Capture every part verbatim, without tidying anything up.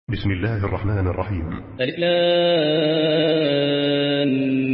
بسم الله الرحمن الرحيم. ألف لام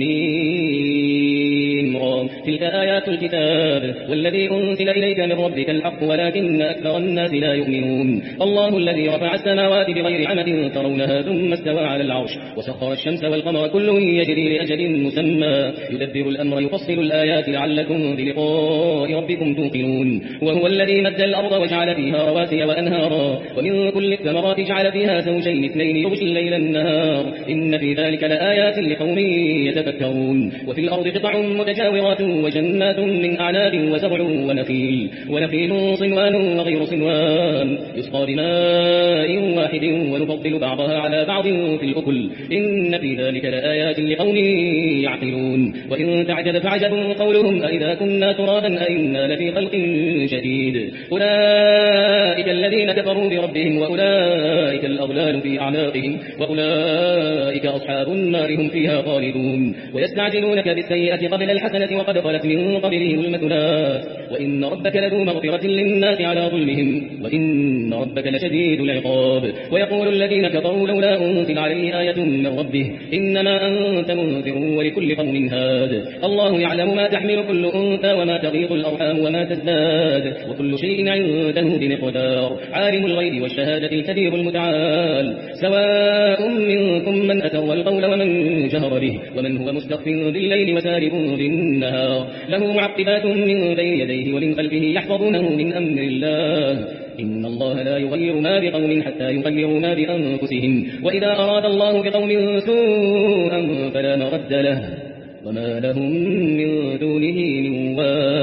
ميم را. تلك آيات الكتاب والذي أنزل إليك من ربك الحق ولكن أكثر الناس لا يؤمنون. الله الذي رفع السماوات بغير عمد ترونها ثم استوى على العرش وسخر الشمس والقمر كل يجري لأجل مسمى يدبر الأمر يفصل الآيات لعلكم بلقاء ربكم توقنون. وهو الذي مد الأرض وجعل فيها رواسي وأنهارا ومن كل الثمرات جعل فيها زوجين اثنين يغشي الليل النهار إن في ذلك لآيات لقوم يتفكرون. وفي الأرض قطع متجاورات وجنات من أعناب وزرع ونخيل ونخيل صنوان وغير صنوان يسقى بماء واحد ونفضل بعضها على بعض في الأكل إن في ذلك لآيات لقوم يعقلون. وإن تعجب فعجب قولهم أئذا كنا ترابا أئنا لفي خلق جديد أولئك الذين كفروا بربهم وأولئك الأغلال في أعناقهم وأولئك أصحاب النار هم فيها خالدون. ويستعجلونك بالسيئة قبل الحسنة وقد خلت من قبلهم المثلات وإن ربك لذو مغفرة للناس على ظلمهم وإن ربك لشديد العقاب. ويقول الذين كفروا لولا أنزل عليه آية من ربه إنما أنت منذر ولكل قوم هاد. الله يعلم ما تحمل كل أنثى وما تغيض الأرحام وما تزداد وكل شيء عنده بمقدار. عالم الغيب والشهادة الكبير المتعال سواء منكم من أسر القول ومن جهر به ومن هو مستخف بالليل وسارب بالنهار له معقبات من بين يديه ومن خلفه يحفظونه من أمر الله إن الله لا يغير ما بقوم حتى يغيروا ما بأنفسهم وإذا أراد الله بقوم سوءا فلا مرد له وما لهم من دونه من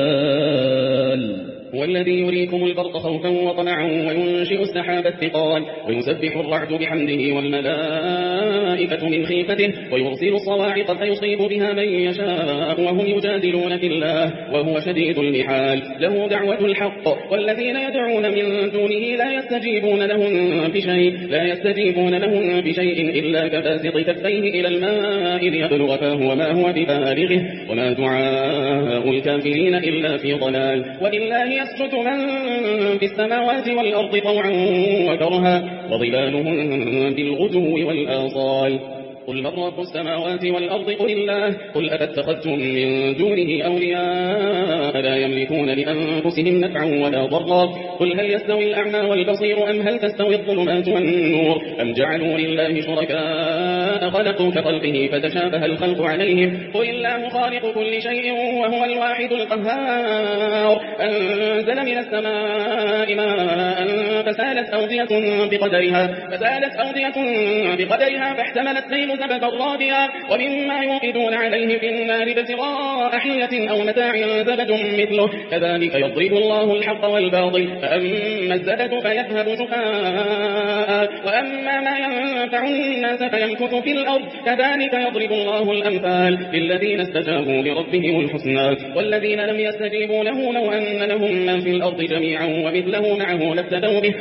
وال. هو الذي يريكم البرق خوفا وطمعا وينشئ السحاب الثقال ويسبح الرعد بحمده والملائكة من خيفته ويرسل الصواعق فيصيب بها من يشاء وهم يجادلون في الله وهو شديد المحال. له دعوة الحق والذين يدعون من دونه لا يستجيبون لهم بشيء لا يستجيبون لهم بشيء إلا كباسط كفيه إلى الماء ليبلغ فاه وما هو ببالغه وما دعاء الكافرين إلا في ضلال. ولله يسجد من في السماوات والأرض طوعا وكرها وظلالهم بالغدو والآصال. قل من رب السماوات والأرض قل الله قل أفاتخذتم من دونه أولياء لا يملكون لأنفسهم نفعا ولا ضرا قل هل يستوي الأعمى والبصير أم هل تستوي الظلمات والنور أم جعلوا لله شركاء خلقوا كخلقه فتشابه الخلق عليهم قل الله خالق كل شيء وهو الواحد القهار. أنزل من السماء ماء فسالت أودية بقدرها فسالت أودية بقدرها فاحتملت سيل زبدا رابيا ومما يوقدون عليه في النار ابتغاء حية أو متاع زبد مثله كذلك يضرب الله الحق والباطل فأما الزبد فيذهب شفاء وأما ما ينفع الناس فيمكث في الأرض كذلك يضرب الله الأمثال للذين استجابوا لربهم الحسنى والذين لم يستجيبوا له لو أن لهم من في الأرض جميعا ومثله معه لافتدوا به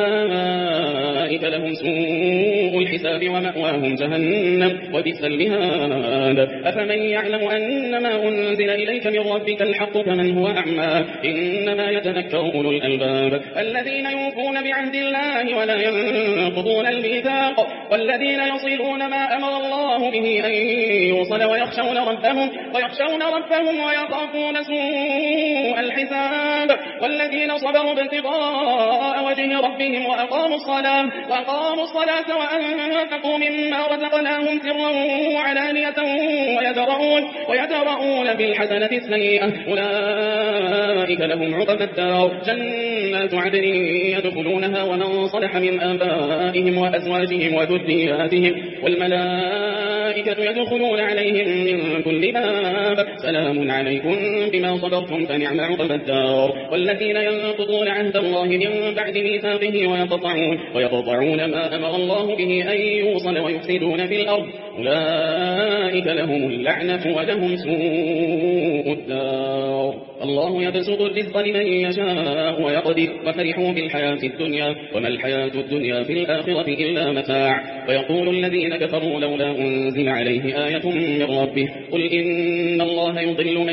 أولئك لهم سوء الحساب ومأواهم جهنم وبئس المهاد. أفمن يعلم أن ما أنزل إليك من ربك الحق كمن هو أعمى إنما يتذكر أولو الألباب الذين يوفون بعهد الله ولا ينقضون الميثاق والذين يصلون ما أمر الله به أن يوصل ويخشون ربهم ويخشون ربهم ويخافون سوء الحساب والذين صبروا ابتغاء وجه ربهم وأقاموا الصلاة وأقاموا الصلاة وأنفقوا مما رزقناهم سرا وعلانية ويدرؤون ويدرؤون بالحسنة السيئة أولئك لهم عقبى الدار جنات عدن يدخلونها ومن صلح من آبائهم وأزواجهم وذرياتهم والملائكة يدخلون عليهم من كل باب سلام عليكم بما صبرتم فنعم عقبى الدار. والذين ينقضون عهد الله من بعد ميثاقه ويقطعون ويقطعون ما أمر الله به أن يوصل ويفسدون في الأرض أولئك لهم اللعنة ولهم سوء الدار. الله يبسط الرزق لمن يشاء ويقدر وفرحوا بالحياة الدنيا وما الحياة الدنيا في الآخرة إلا متاع. ويقول الذين كفروا لولا أنزل عليه آية من ربه قل إن الله يضل من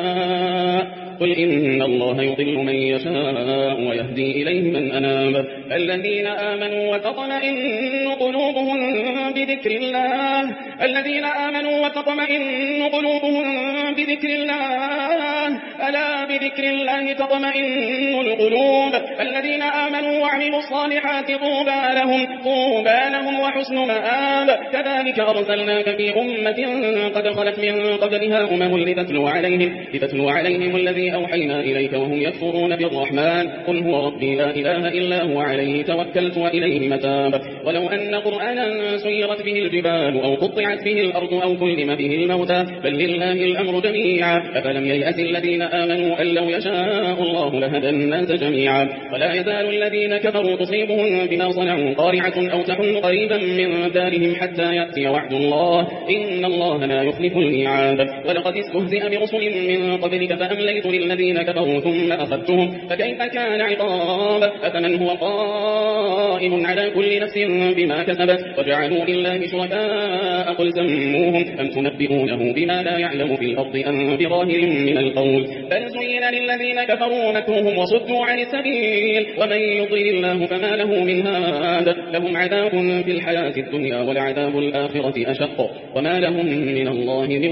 يشاء قل إن الله يضل من يشاء ويهدي إليه من أناب الذين آمنوا وتطمئن قلوبهم بذكر الله الذين آمنوا وتطمئن قلوبهم بذكر الله ألا بذكر الله تطمئن القلوب الذين آمنوا وعملوا الصالحات طوبى لهم طوبى لهم وحسن مآب كذلك أرسلناك في أمة قد خلت من قبلها أمم لتتلو عليهم لتتلو عليهم الذي أوحينا إليك وهم يكفرون بالرحمن قل هو ربي لا إله إلا هو عليه توكلت وإليه متاب ولو أن قرآنا سيرت به الجبال أو قطعت به الأرض أو كلم به الموتى بل لله الأمر جميعا أفلم ييأس الذين آمنوا أن لو يشاء الله لهدى الناس جميعا ولا يزال الذين كفروا تصيبهم بما صنعوا قارعة أو تحل قريبا من دارهم حتى يأتي وعد الله إن الله لا يخلف الميعاد ولقد استهزئ برسل من قبلك فأمليت للذين كفروا ثم أخذتهم فكيف كان عقاب أفمن هو قائم على كل نفس بما كسبت وجعلوا لله شركاء قل سموهم أم تنبئونه بما لا يعلم في الأرض أم بظاهر من القول بل زين للذين كفروا مكرهم وصدوا عن السبيل ومن يضلل الله فما له من هاد لهم عذاب في الحياة الدنيا ولعذاب الآخرة أشق وما لهم من الله من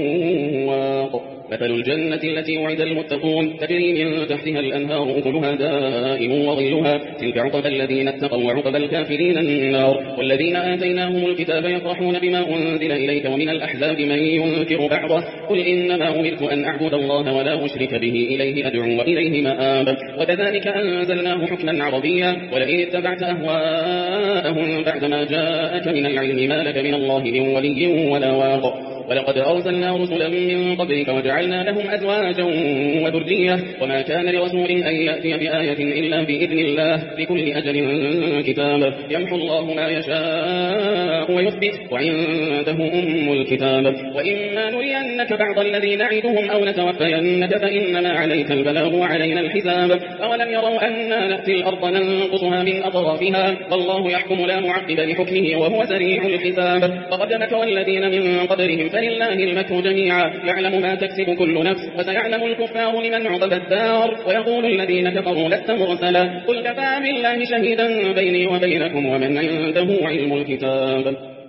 واق مثل الجنة التي وعد المتقون تجري من تحتها الأنهار أكلها دائم وظلها تلك عقبى الذين اتقوا وعقبى الكافرين النار والذين آتيناهم الكتاب يفرحون بما أنزل إليك ومن الأحزاب من ينكر بعضه قل إنما أمرت أن أعبد الله ولا أشرك به إليه أدعو وإليه مآب وكذلك أنزلناه حكما عربيا ولئن اتبعت أهواءهم بعدما جاءك من العلم ما لك من الله من ولي ولا واق ولقد أرسلنا رسلا من قبلك وجعلنا لهم أزواجا وذرية وما كان لرسول أن يأتي بآية إلا بإذن الله لكل أجل كتاب يمحو الله ما يشاء ويثبت وعنده أم الكتاب وإما نرينك بعض الذي نعدهم أو نتوفينك فإنما عليك البلاغ وعلينا الحساب أولم يروا أنا نأتي الأرض ننقصها من أطرافها والله يحكم لا معقب لحكمه وهو سريع الحساب فقد مكر الذين من قبلهم فلله المكر جميعا يعلم ما تكسب كل نفس وسيعلم الكفار لمن عقب الدار ويقول الذين كفروا لست مرسلا قل كفى بالله شهيدا بيني وبينكم ومن عنده علم الكتاب